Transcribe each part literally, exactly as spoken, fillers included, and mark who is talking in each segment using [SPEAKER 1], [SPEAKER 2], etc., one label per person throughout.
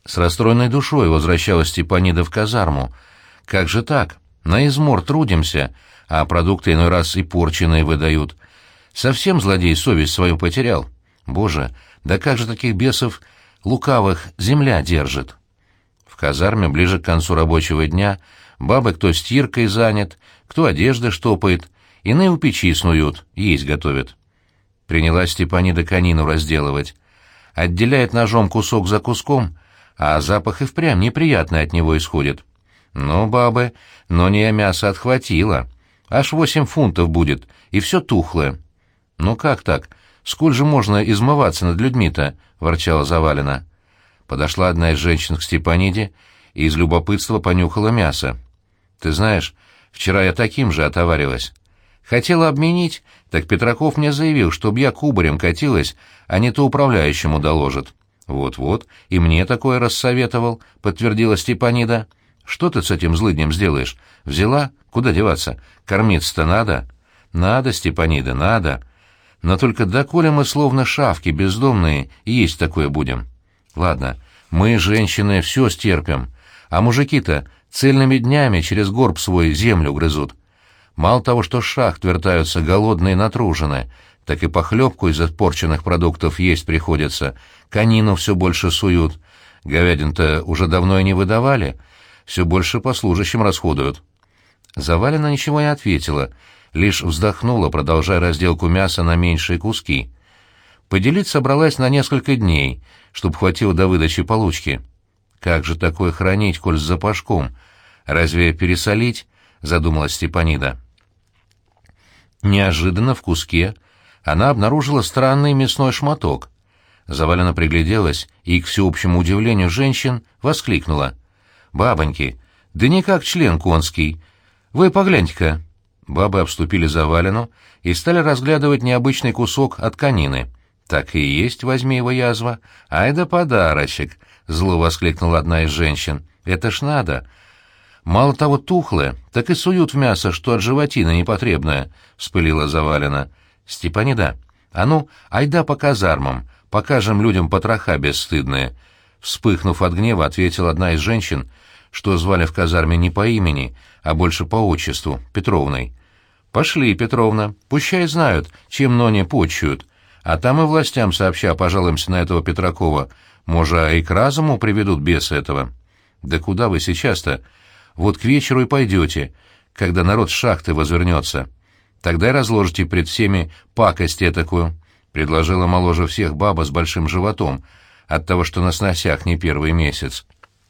[SPEAKER 1] С расстроенной душой возвращалась Степанида в казарму. Как же так? На измор трудимся, а продукты иной раз и порченые выдают. Совсем злодей совесть свою потерял. Боже, да как же таких бесов лукавых земля держит? В казарме ближе к концу рабочего дня бабы кто стиркой занят, кто одежды штопает, иные у печи снуют, есть готовят. Принялась Степанида конину разделывать. Отделяет ножом кусок за куском, а запах и впрямь неприятный от него исходит. Ну, бабы, но не я мясо отхватила. Аж восемь фунтов будет, и все тухлое. Ну как так? Сколь же можно измываться над людьми-то? — ворчала Завалина. Подошла одна из женщин к Степаниде и из любопытства понюхала мясо. Ты знаешь, вчера я таким же отоварилась. Хотела обменить, так Петраков мне заявил, чтоб я кубарем катилась, а не то управляющему доложит. Вот-вот, и мне такое рассоветовал, — подтвердила Степанида. Что ты с этим злыднем сделаешь? Взяла? Куда деваться? Кормиться-то надо? Надо, Степанида, надо. Но только доколе мы словно шавки бездомные есть такое будем. Ладно, мы, женщины, все стерпим, а мужики-то цельными днями через горб свой землю грызут. Мало того, что с шахт вертаются голодные и натруженные, так и похлебку из испорченных продуктов есть приходится, конину все больше суют. Говядин-то уже давно и не выдавали, все больше по служащим расходуют. Завалина ничего не ответила, лишь вздохнула, продолжая разделку мяса на меньшие куски. Поделить собралась на несколько дней, чтоб хватило до выдачи получки. Как же такое хранить, коль с запашком? Разве пересолить? — задумалась Степанида. Неожиданно в куске она обнаружила странный мясной шматок. Завалина пригляделась и, к всеобщему удивлению женщин, воскликнула. «Бабоньки, да не как член конский. Вы погляньте-ка». Бабы обступили Завалину и стали разглядывать необычный кусок от конины. «Так и есть, возьми его, язва. Ай да подарочек!» — зло воскликнула одна из женщин. «Это ж надо! Мало того тухлое, так и суют в мясо, что от животины непотребное», — вспылила Завалина. «Степанида, а ну, айда по казармам, покажем людям потроха бесстыдные!» Вспыхнув от гнева, ответила одна из женщин, что звали в казарме не по имени, а больше по отчеству, Петровной. «Пошли, Петровна, пущай знают, чем ноне почуют, а там и властям сообща пожалуемся на этого Петракова, может, и к разуму приведут беса этого». «Да куда вы сейчас-то? Вот к вечеру и пойдете, когда народ с шахты возвернется. Тогда и разложите пред всеми пакость этакую», — предложила моложе всех баба с большим животом, от того, что на сносях не первый месяц.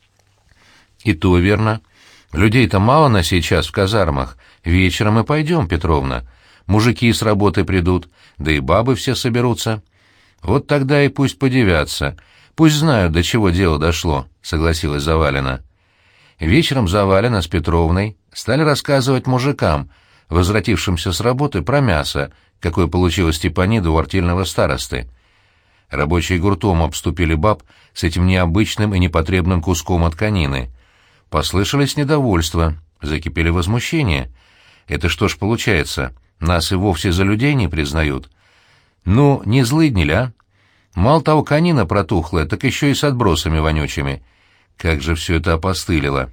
[SPEAKER 1] «И то верно. Людей-то мало на сейчас в казармах. Вечером и пойдем, Петровна. Мужики с работы придут, да и бабы все соберутся. Вот тогда и пусть подивятся, пусть знают, до чего дело дошло», — согласилась Завалина. Вечером Завалина с Петровной стали рассказывать мужикам, возвратившимся с работы, про мясо, какое получила Степанида у артельного старосты. Рабочие гуртом обступили баб с этим необычным и непотребным куском от конины. Послышались недовольства, закипели возмущения. Это что ж получается, нас и вовсе за людей не признают? Ну, не злыдни ли, а? Мало того, конина протухлая, так еще и с отбросами вонючими. Как же все это опостылило.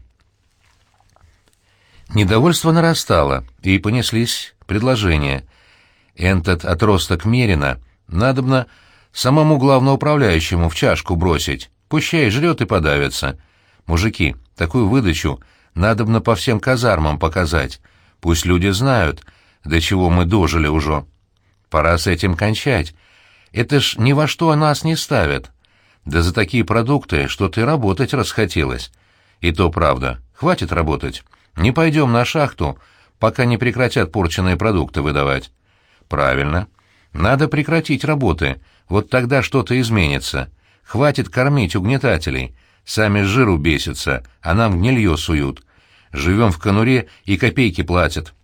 [SPEAKER 1] Недовольство нарастало, и понеслись предложения. Этот отросток мерина надобно самому главноуправляющему в чашку бросить, пущай жрет и подавится. Мужики, такую выдачу надобно по всем казармам показать, пусть люди знают, до чего мы дожили уже. Пора с этим кончать. Это ж ни во что нас не ставят. Да за такие продукты что-то и работать расхотелось. И то правда, хватит работать. Не пойдем на шахту, пока не прекратят порченные продукты выдавать. Правильно. Надо прекратить работы, вот тогда что-то изменится. Хватит кормить угнетателей. Сами с жиру бесятся, а нам гнилье суют. Живем в конуре и копейки платят.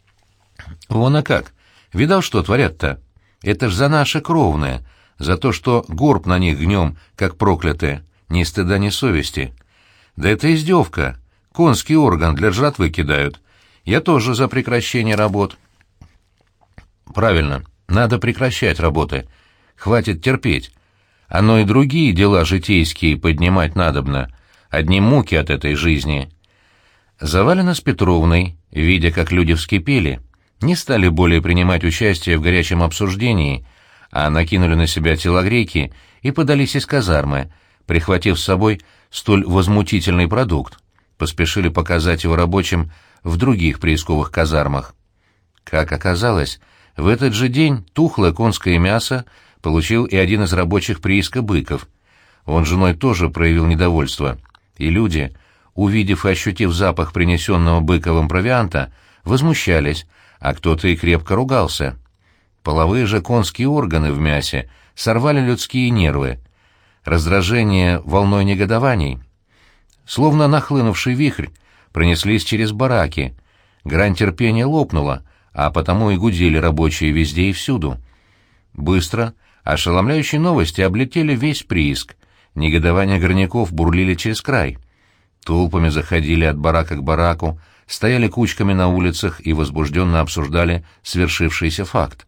[SPEAKER 1] Вон а как. Видал, что творят-то? Это ж за наши кровные, за то, что горб на них гнем, как проклятые, ни стыда, ни совести. Да это издевка. Конский орган для жратвы кидают. Я тоже за прекращение работ. Правильно, надо прекращать работы. Хватит терпеть. Оно и другие дела житейские поднимать надобно, одни муки от этой жизни. Завалина с Петровной, видя, как люди вскипели, не стали более принимать участие в горячем обсуждении, а накинули на себя телогрейки и подались из казармы, прихватив с собой столь возмутительный продукт, поспешили показать его рабочим в других приисковых казармах. Как оказалось, в этот же день тухлое конское мясо получил и один из рабочих прииска Быков. Он с женой тоже проявил недовольство, и люди, увидев и ощутив запах принесенного Быковым провианта, возмущались, а кто-то и крепко ругался. Половые же конские органы в мясе сорвали людские нервы. Раздражение волной негодований, словно нахлынувший вихрь, пронеслись через бараки. Грань терпения лопнула, а потому и гудели рабочие везде и всюду. Быстро ошеломляющие новости облетели весь прииск. Негодования горняков бурлили через край. Толпами заходили от барака к бараку, стояли кучками на улицах и возбужденно обсуждали свершившийся факт.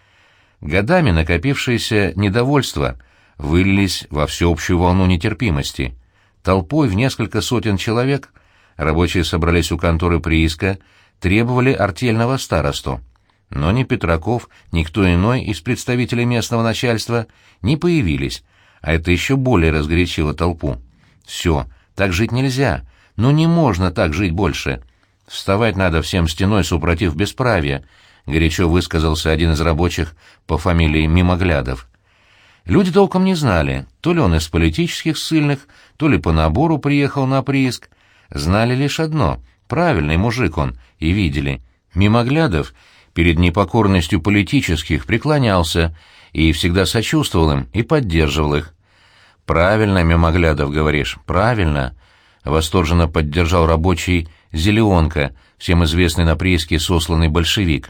[SPEAKER 1] Годами накопившееся недовольство вылились во всеобщую волну нетерпимости. Толпой в несколько сотен человек рабочие собрались у конторы прииска, требовали артельного старосту. Но ни Петраков, ни кто иной из представителей местного начальства не появились, а это еще более разгорячило толпу. «Все, так жить нельзя, ну не можно так жить больше. Вставать надо всем стеной супротив бесправия», — горячо высказался один из рабочих по фамилии Мимоглядов. Люди толком не знали, то ли он из политических ссыльных, то ли по набору приехал на прииск. Знали лишь одно — правильный мужик он, и видели. Мимоглядов перед непокорностью политических преклонялся и всегда сочувствовал им и поддерживал их. «Правильно, Мимоглядов, говоришь, правильно», — восторженно поддержал рабочий Зелионка, всем известный на прииске сосланный большевик.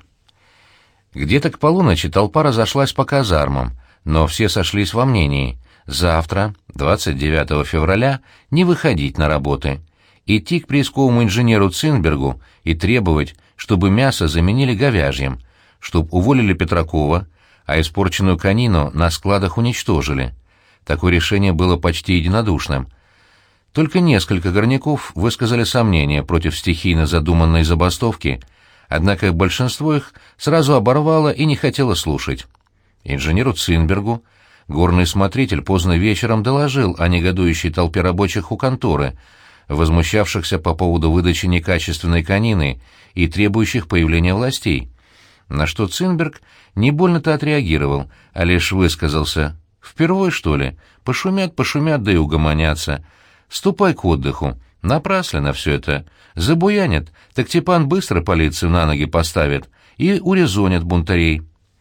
[SPEAKER 1] Где-то к полуночи толпа разошлась по казармам, но все сошлись во мнении — завтра, двадцать девятого февраля, не выходить на работы, идти к приисковому инженеру Цинбергу и требовать, чтобы мясо заменили говяжьим, чтобы уволили Петракова, а испорченную конину на складах уничтожили. Такое решение было почти единодушным. Только несколько горняков высказали сомнения против стихийно задуманной забастовки, однако большинство их сразу оборвало и не хотело слушать. Инженеру Цинбергу горный смотритель поздно вечером доложил о негодующей толпе рабочих у конторы, возмущавшихся по поводу выдачи некачественной конины и требующих появления властей. На что Цинберг не больно-то отреагировал, а лишь высказался: «Впервой, что ли? Пошумят, пошумят, да и угомонятся. Ступай к отдыху. Напрасленно все это. Забуянят, так Степан быстро полицию на ноги поставит и урезонит бунтарей».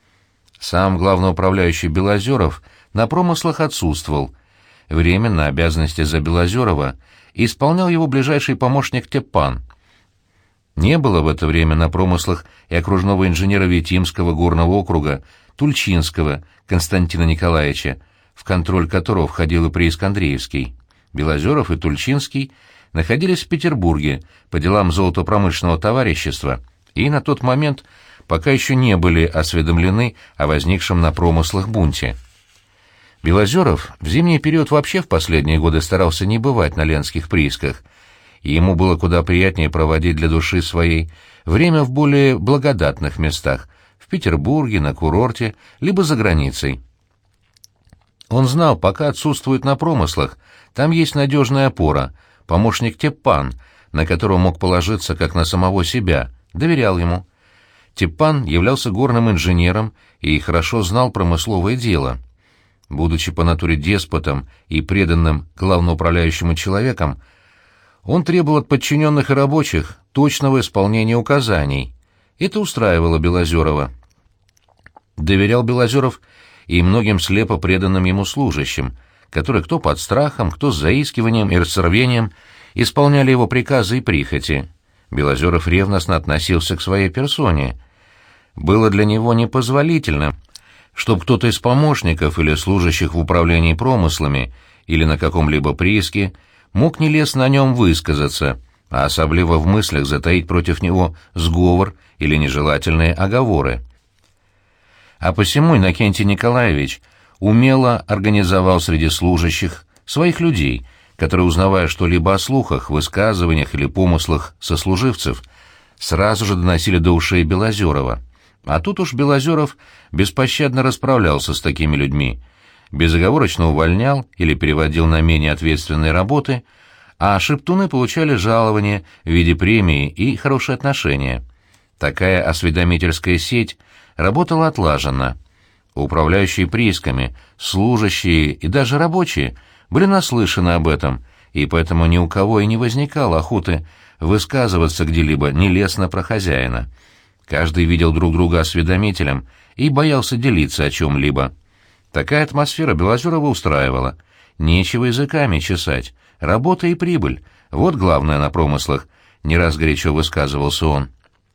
[SPEAKER 1] Сам главноуправляющий Белозеров на промыслах отсутствовал. Временно обязанности за Белозерова исполнял его ближайший помощник Степан. Не было в это время на промыслах и окружного инженера Витимского горного округа Тульчинского Константина Николаевича, в контроль которого входил и прииск Андреевский. Белозеров и Тульчинский находились в Петербурге по делам золотопромышленного товарищества и на тот момент пока еще не были осведомлены о возникшем на промыслах бунте. Белозеров в зимний период вообще в последние годы старался не бывать на ленских приисках, и ему было куда приятнее проводить для души своей время в более благодатных местах — в Петербурге, на курорте, либо за границей. Он знал, пока отсутствует на промыслах, там есть надежная опора, помощник Степан, на которого мог положиться как на самого себя, доверял ему. Степан являлся горным инженером и хорошо знал промысловое дело. Будучи по натуре деспотом и преданным главноуправляющему человеком, он требовал от подчиненных и рабочих точного исполнения указаний. Это устраивало Белозерова. Доверял Белозеров и многим слепо преданным ему служащим, которые кто под страхом, кто с заискиванием и рассорвением исполняли его приказы и прихоти. Белозеров ревностно относился к своей персоне. Было для него непозволительно, чтобы кто-то из помощников или служащих в управлении промыслами или на каком-либо прииске мог нелестно о нем высказаться, а особливо в мыслях затаить против него сговор или нежелательные оговоры. А посему Иннокентий Николаевич умело организовал среди служащих своих людей, которые, узнавая что-либо о слухах, высказываниях или помыслах сослуживцев, сразу же доносили до ушей Белозерова. А тут уж Белозеров беспощадно расправлялся с такими людьми, безоговорочно увольнял или переводил на менее ответственные работы, а шептуны получали жалование в виде премии и хорошие отношения. Такая осведомительская сеть работала отлаженно. Управляющие приисками, служащие и даже рабочие были наслышаны об этом, и поэтому ни у кого и не возникало охоты высказываться где-либо нелестно про хозяина. Каждый видел друг друга осведомителем и боялся делиться о чем-либо. Такая атмосфера Белозерова устраивала. Нечего языками чесать. Работа и прибыль — вот главное на промыслах, — не раз горячо высказывался он.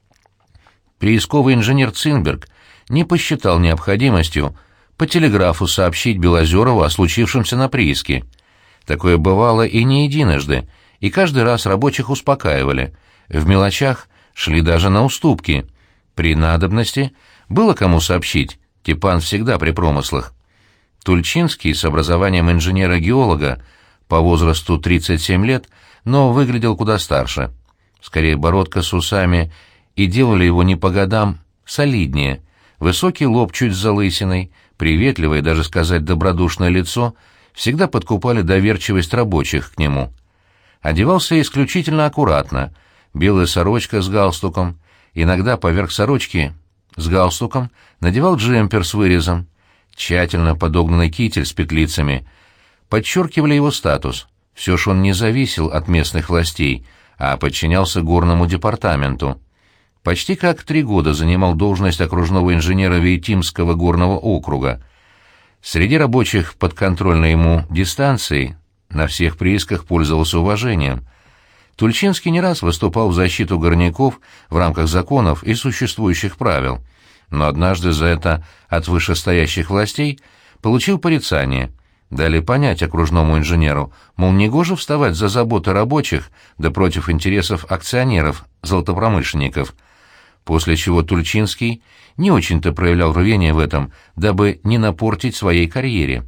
[SPEAKER 1] Приисковый инженер Цинберг не посчитал необходимостью по телеграфу сообщить Белозерову о случившемся на прииске. Такое бывало и не единожды, и каждый раз рабочих успокаивали. В мелочах шли даже на уступки. При надобности было кому сообщить, Степан всегда при промыслах. Тульчинский с образованием инженера-геолога, по возрасту тридцать семь лет, но выглядел куда старше. Скорее, бородка с усами и делали его не по годам солиднее. Высокий лоб чуть с залысиной, приветливое, даже сказать добродушное лицо всегда подкупали доверчивость рабочих к нему. Одевался исключительно аккуратно, белая сорочка с галстуком, иногда поверх сорочки с галстуком надевал джемпер с вырезом. Тщательно подогнанный китель с петлицами подчеркивали его статус. Все ж он не зависел от местных властей, а подчинялся горному департаменту. Почти как три года занимал должность окружного инженера Вейтимского горного округа. Среди рабочих подконтрольной ему дистанции на всех приисках пользовался уважением. Тульчинский не раз выступал в защиту горняков в рамках законов и существующих правил, но однажды за это от вышестоящих властей получил порицание. Дали понять окружному инженеру, мол, негоже вставать за заботы рабочих да против интересов акционеров, золотопромышленников, после чего Тульчинский не очень-то проявлял рвение в этом, дабы не напортить своей карьере.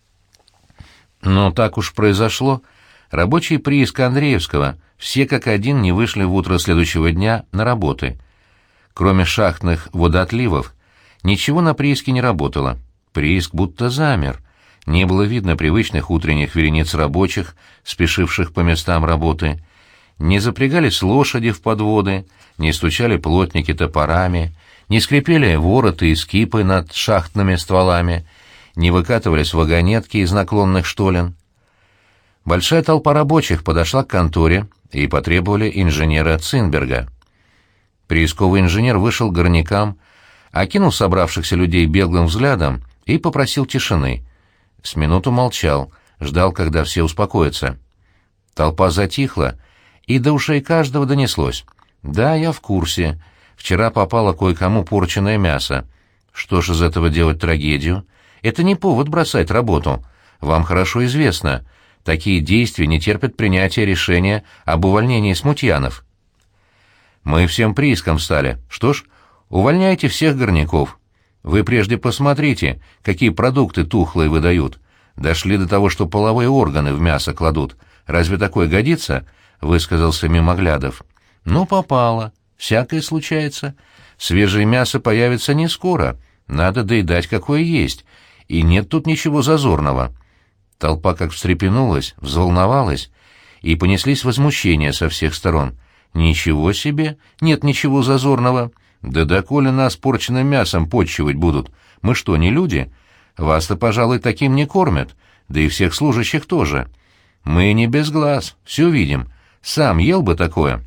[SPEAKER 1] Но так уж произошло. Рабочие прииска Андреевского все как один не вышли в утро следующего дня на работы. Кроме шахтных водоотливов, ничего на прииске не работало. Прииск будто замер. Не было видно привычных утренних верениц рабочих, спешивших по местам работы. Не запрягались лошади в подводы, не стучали плотники топорами, не скрипели вороты и скипы над шахтными стволами, не выкатывались вагонетки из наклонных штолен. Большая толпа рабочих подошла к конторе и потребовали инженера Цинберга. Приисковый инженер вышел к горнякам, окинул собравшихся людей беглым взглядом и попросил тишины. С минуту молчал, ждал, когда все успокоятся. Толпа затихла, и до ушей каждого донеслось: «Да, я в курсе. Вчера попало кое-кому порченное мясо. Что ж из этого делать трагедию? Это не повод бросать работу. Вам хорошо известно, такие действия не терпят принятия решения об увольнении смутьянов». «Мы всем прииском стали. Что ж, увольняйте всех горняков. Вы прежде посмотрите, какие продукты тухлые выдают. Дошли до того, что половые органы в мясо кладут. Разве такое годится?» — высказался Мимоглядов. «Ну, попало. Всякое случается. Свежее мясо появится не скоро. Надо доедать, какое есть. И нет тут ничего зазорного». Толпа как встрепенулась, взволновалась, и понеслись возмущения со всех сторон. «Ничего себе! Нет ничего зазорного! Да доколе нас порченным мясом подчивать будут? Мы что, не люди? Вас-то, пожалуй, таким не кормят, да и всех служащих тоже. Мы не без глаз, все видим. Сам ел бы такое».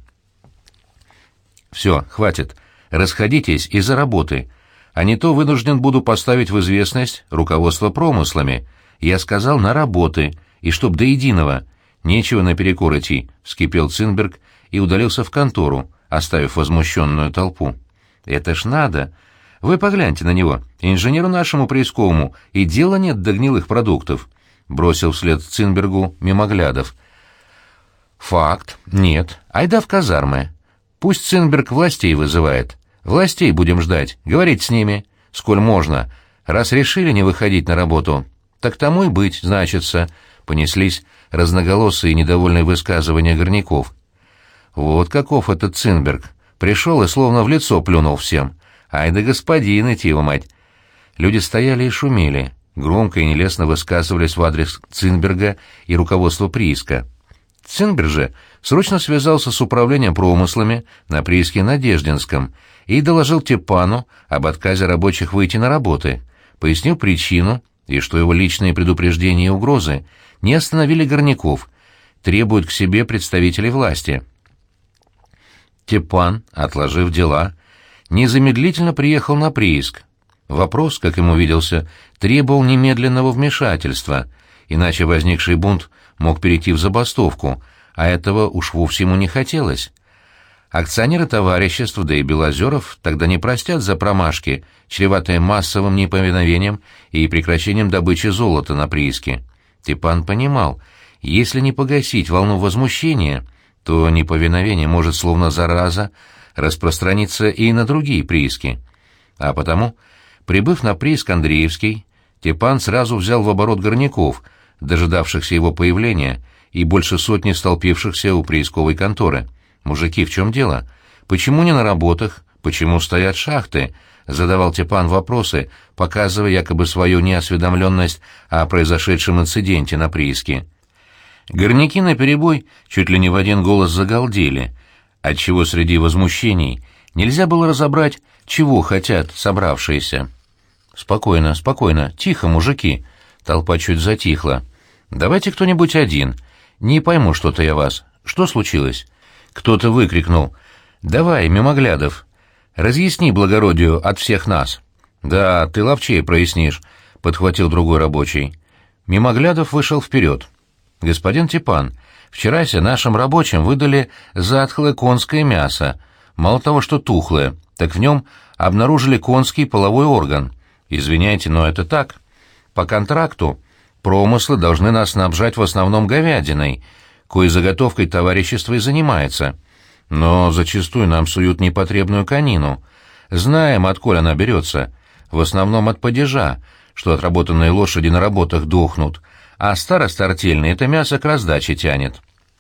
[SPEAKER 1] «Все, хватит. Расходитесь из-за работы, а не то вынужден буду поставить в известность руководство промыслами. Я сказал, на работы, и чтоб до единого. Нечего наперекор идти», — вскипел Цинберг и удалился в контору, оставив возмущенную толпу. «Это ж надо! Вы погляньте на него, инженеру нашему приисковому и дела нет до гнилых продуктов», — бросил вслед Цинбергу Мимоглядов. «Факт. Нет. Айда в казармы. Пусть Цинберг властей вызывает. Властей будем ждать, говорить с ними, сколь можно, Раз решили не выходить на работу, так тому и быть, значится, понеслись разноголосые и недовольные высказывания горняков. Вот каков этот Цинберг. Пришел и словно в лицо плюнул всем. Ай да господин, идти его мать. Люди стояли и шумели, громко и нелестно высказывались в адрес Цинберга и руководства прииска. Цинберг же срочно связался с управлением промыслами на прииске Надеждинском и доложил Тепану об отказе рабочих выйти на работы, пояснил причину и что его личные предупреждения и угрозы не остановили горняков, требуют к себе представителей власти. Тепан, отложив дела, незамедлительно приехал на прииск. Вопрос, как ему виделся, требовал немедленного вмешательства, иначе возникший бунт мог перейти в забастовку, а этого уж вовсе ему не хотелось. Акционеры товариществ, да и Белозеров тогда не простят за промашки, чреватые массовым неповиновением и прекращением добычи золота на прииске. Тепан понимал, если не погасить волну возмущения, то неповиновение может словно зараза распространиться и на другие прииски. А потому, прибыв на прииск Андреевский, Тепан сразу взял в оборот горняков, дожидавшихся его появления, и больше сотни столпившихся у приисковой конторы. «Мужики, в чем дело? Почему не на работах? Почему стоят шахты?» — задавал Тепан вопросы, показывая якобы свою неосведомленность о произошедшем инциденте на прииске. Горняки наперебой чуть ли не в один голос загалдели, отчего среди возмущений нельзя было разобрать, чего хотят собравшиеся. «Спокойно, спокойно, тихо, мужики!» Толпа чуть затихла. «Давайте кто-нибудь один. Не пойму что-то я вас. Что случилось?» Кто-то выкрикнул. «Давай, Мимоглядов, разъясни благородию от всех нас». «Да, ты ловчей прояснишь», — подхватил другой рабочий. Мимоглядов вышел вперед. «Господин Тепан, вчерася нашим рабочим выдали затхлое конское мясо. Мало того, что тухлое, так в нем обнаружили конский половой орган. Извиняйте, но это так. По контракту промыслы должны нас снабжать в основном говядиной, коей заготовкой товарищество и занимается. Но зачастую нам суют непотребную конину. Знаем, отколь она берется. В основном от падежа, что отработанные лошади на работах дохнут, а старост артельный это мясо к раздаче тянет.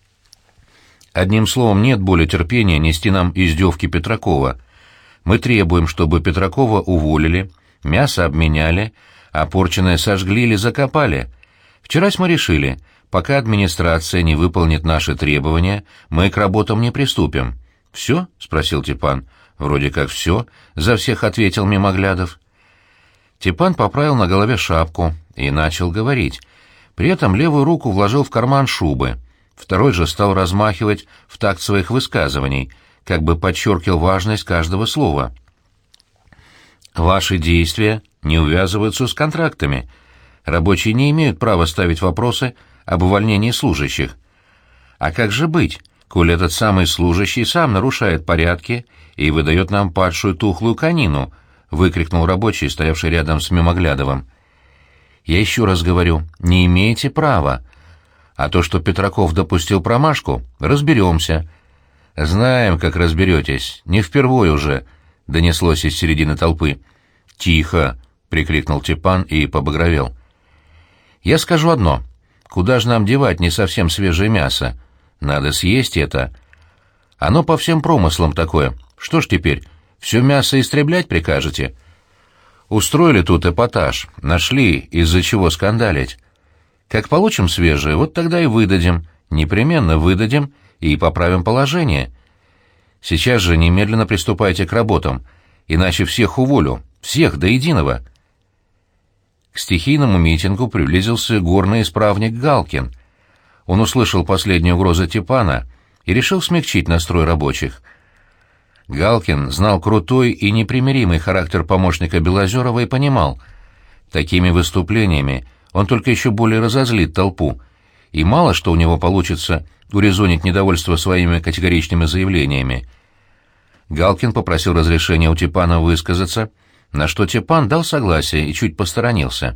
[SPEAKER 1] Одним словом, нет более терпения нести нам издевки Петракова. Мы требуем, чтобы Петракова уволили, мясо обменяли, а порченое сожгли или закопали. Вчерась мы решили, пока администрация не выполнит наши требования, мы к работам не приступим. «Все?» — спросил Тепан. «Вроде как все», — за всех ответил Мимоглядов. Тепан поправил на голове шапку и начал говорить. При этом левую руку вложил в карман шубы. Второй же стал размахивать в такт своих высказываний, как бы подчеркивал важность каждого слова. «Ваши действия не увязываются с контрактами. Рабочие не имеют права ставить вопросы об увольнении служащих. А как же быть, коли этот самый служащий сам нарушает порядки и выдает нам падшую тухлую конину?» — выкрикнул рабочий, стоявший рядом с Мимоглядовым. «Я еще раз говорю, не имеете права. А то, что Петраков допустил промашку, разберемся». «Знаем, как разберетесь, не впервой уже», — донеслось из середины толпы. «Тихо!» — прикрикнул Тепан и побагровел. «Я скажу одно. Куда же нам девать не совсем свежее мясо? Надо съесть это. Оно по всем промыслам такое. Что ж теперь, все мясо истреблять прикажете?» Устроили тут эпатаж, нашли, из-за чего скандалить. Как получим свежее, вот тогда и выдадим, непременно выдадим и поправим положение. Сейчас же немедленно приступайте к работам, иначе всех уволю, всех до единого». К стихийному митингу приблизился горный исправник Галкин. Он услышал последние угрозы Тепана и решил смягчить настрой рабочих. Галкин знал крутой и непримиримый характер помощника Белозерова и понимал, такими выступлениями он только еще более разозлит толпу, и мало что у него получится урезонить недовольство своими категоричными заявлениями. Галкин попросил разрешения у Тепана высказаться, на что Тепан дал согласие и чуть посторонился.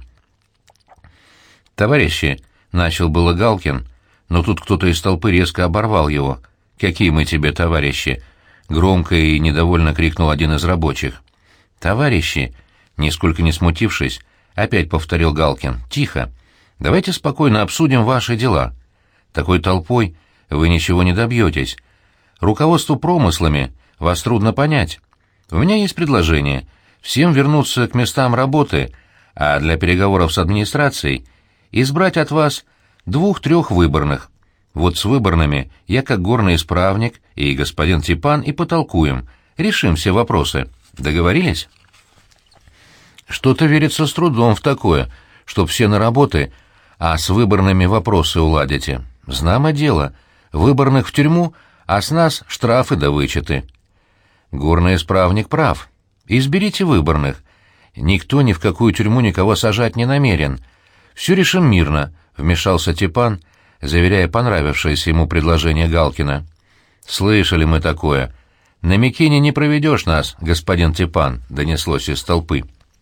[SPEAKER 1] «Товарищи», — начал было Галкин, но тут кто-то из толпы резко оборвал его. «Какие мы тебе товарищи?» — громко и недовольно крикнул один из рабочих. «Товарищи!» Нисколько не смутившись, опять повторил Галкин. «Тихо. Давайте спокойно обсудим ваши дела. Такой толпой вы ничего не добьетесь. Руководству промыслами вас трудно понять. У меня есть предложение. Всем вернуться к местам работы, а для переговоров с администрацией избрать от вас двух-трех выборных. Вот с выборными я как горный исправник и господин Типан и потолкуем, решим все вопросы. Договорились?» «Что-то верится с трудом в такое, чтоб все на работы, а с выборными вопросы уладите. Знамо дело, выборных в тюрьму, а с нас штрафы да вычеты». «Горный исправник прав. Изберите выборных. Никто ни в какую тюрьму никого сажать не намерен. Все решим мирно», — вмешался Типан, заверяя понравившееся ему предложение Галкина. «Слышали мы такое. На Микине не проведешь нас, господин Типан», — донеслось из толпы.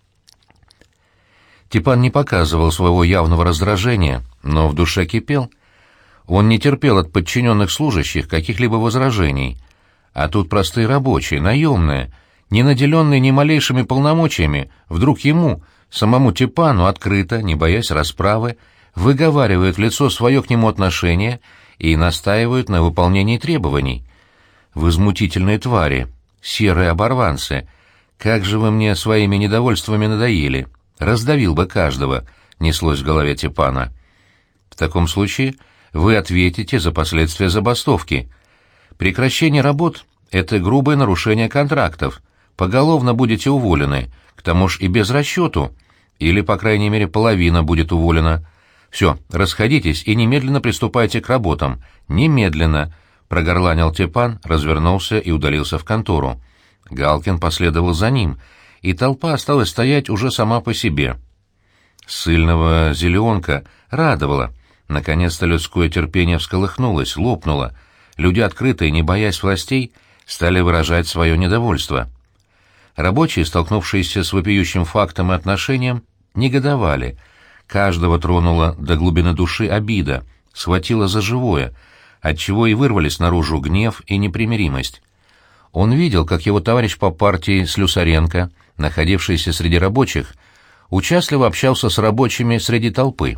[SPEAKER 1] Типан не показывал своего явного раздражения, но в душе кипел. Он не терпел от подчиненных служащих каких-либо возражений. А тут простые рабочие, наемные, не наделенные ни малейшими полномочиями, вдруг ему, самому Типану, открыто, не боясь расправы, выговаривают в лицо свое к нему отношение и настаивают на выполнении требований. Возмутительные твари, серые оборванцы, как же вы мне своими недовольствами надоели! Раздавил бы каждого, неслось в голове Типана. В таком случае вы ответите за последствия забастовки. Прекращение работ — это грубое нарушение контрактов. Поголовно будете уволены, к тому ж и без расчету, или, по крайней мере, половина будет уволена. Все, расходитесь и немедленно приступайте к работам. Немедленно, — прогорланил Типан, развернулся и удалился в контору. Галкин последовал за ним, и толпа осталась стоять уже сама по себе. Ссыльного зеленка радовало. Наконец-то людское терпение всколыхнулось, лопнуло. Люди, открытые, не боясь властей, стали выражать свое недовольство. Рабочие, столкнувшиеся с вопиющим фактом и отношением, негодовали. Каждого тронула до глубины души обида, схватила за живое, отчего и вырвались наружу гнев и непримиримость. Он видел, как его товарищ по партии Слюсаренко, находившийся среди рабочих, участливо общался с рабочими среди толпы.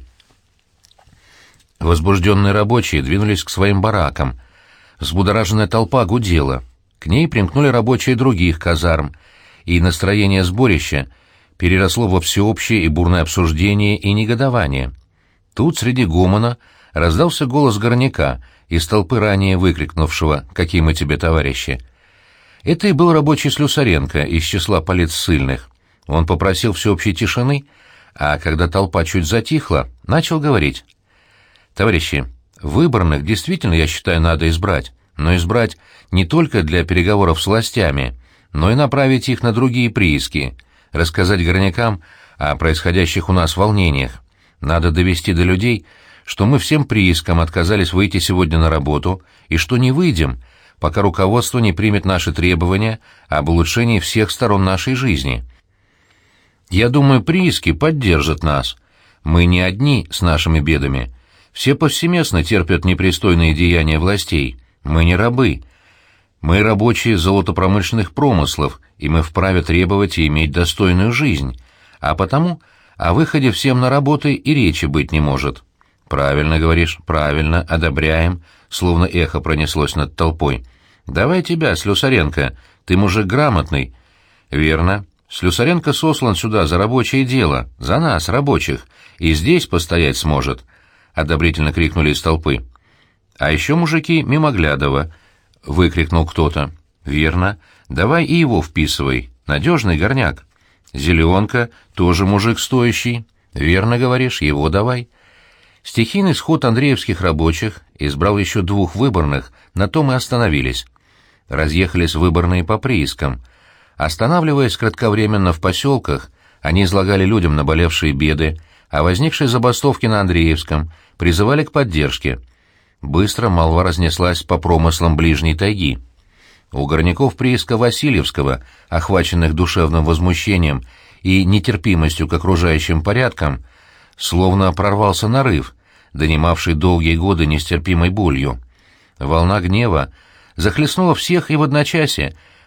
[SPEAKER 1] Возбужденные рабочие двинулись к своим баракам. Взбудораженная толпа гудела. К ней примкнули рабочие других казарм, и настроение сборища переросло во всеобщее и бурное обсуждение и негодование. Тут среди гомона раздался голос горняка из толпы, ранее выкрикнувшего «Какие мы тебе товарищи!». Это и был рабочий Слюсаренко из числа политссыльных. Он попросил всеобщей тишины, а когда толпа чуть затихла, начал говорить. «Товарищи, выборных действительно, я считаю, надо избрать, но избрать не только для переговоров с властями, но и направить их на другие прииски, рассказать горнякам о происходящих у нас волнениях. Надо довести до людей, что мы всем приискам отказались выйти сегодня на работу и что не выйдем, пока руководство не примет наши требования об улучшении всех сторон нашей жизни. Я думаю, прииски поддержат нас. Мы не одни с нашими бедами. Все повсеместно терпят непристойные деяния властей. Мы не рабы. Мы рабочие золотопромышленных промыслов, и мы вправе требовать и иметь достойную жизнь. А потому о выходе всем на работы и речи быть не может». «Правильно говоришь, правильно, одобряем», словно эхо пронеслось над толпой. «Давай тебя, Слюсаренко, ты мужик грамотный». «Верно. Слюсаренко сослан сюда за рабочее дело, за нас, рабочих, и здесь постоять сможет», — одобрительно крикнули из толпы. «А еще мужики Мимоглядова», — выкрикнул кто-то. «Верно. Давай и его вписывай. Надежный горняк». «Зеленка тоже мужик стоящий». «Верно говоришь, его давай». Стихийный сход андреевских рабочих избрал еще двух выборных, на том и остановились. Разъехались выборные по приискам. Останавливаясь кратковременно в поселках, они излагали людям наболевшие беды, о возникшей забастовке на Андреевском, призывали к поддержке. Быстро молва разнеслась по промыслам ближней тайги. У горняков прииска Васильевского, охваченных душевным возмущением и нетерпимостью к окружающим порядкам, словно прорвался нарыв, донимавший долгие годы нестерпимой болью. Волна гнева захлестнула всех и в одночасье,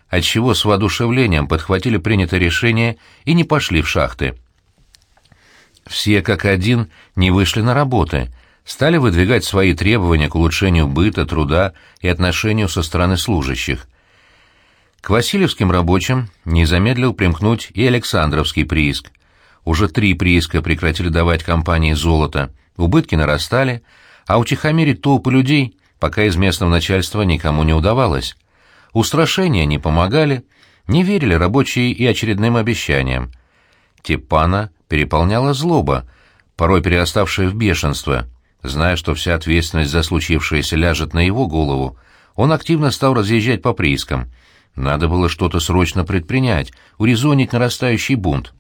[SPEAKER 1] отчего с воодушевлением подхватили принятое решение и не пошли в шахты. Все как один не вышли на работы, стали выдвигать свои требования к улучшению быта, труда и отношению со стороны служащих. К васильевским рабочим не замедлил примкнуть и Александровский прииск. Уже три прииска прекратили давать компании золото, убытки нарастали, а утихомирить толпы людей пока из местного начальства никому не удавалось. Устрашения не помогали, не верили рабочие и очередным обещаниям. Степана переполняла злоба, порой перераставшая в бешенство. Зная, что вся ответственность за случившееся ляжет на его голову, он активно стал разъезжать по приискам. Надо было что-то срочно предпринять, урезонить нарастающий бунт.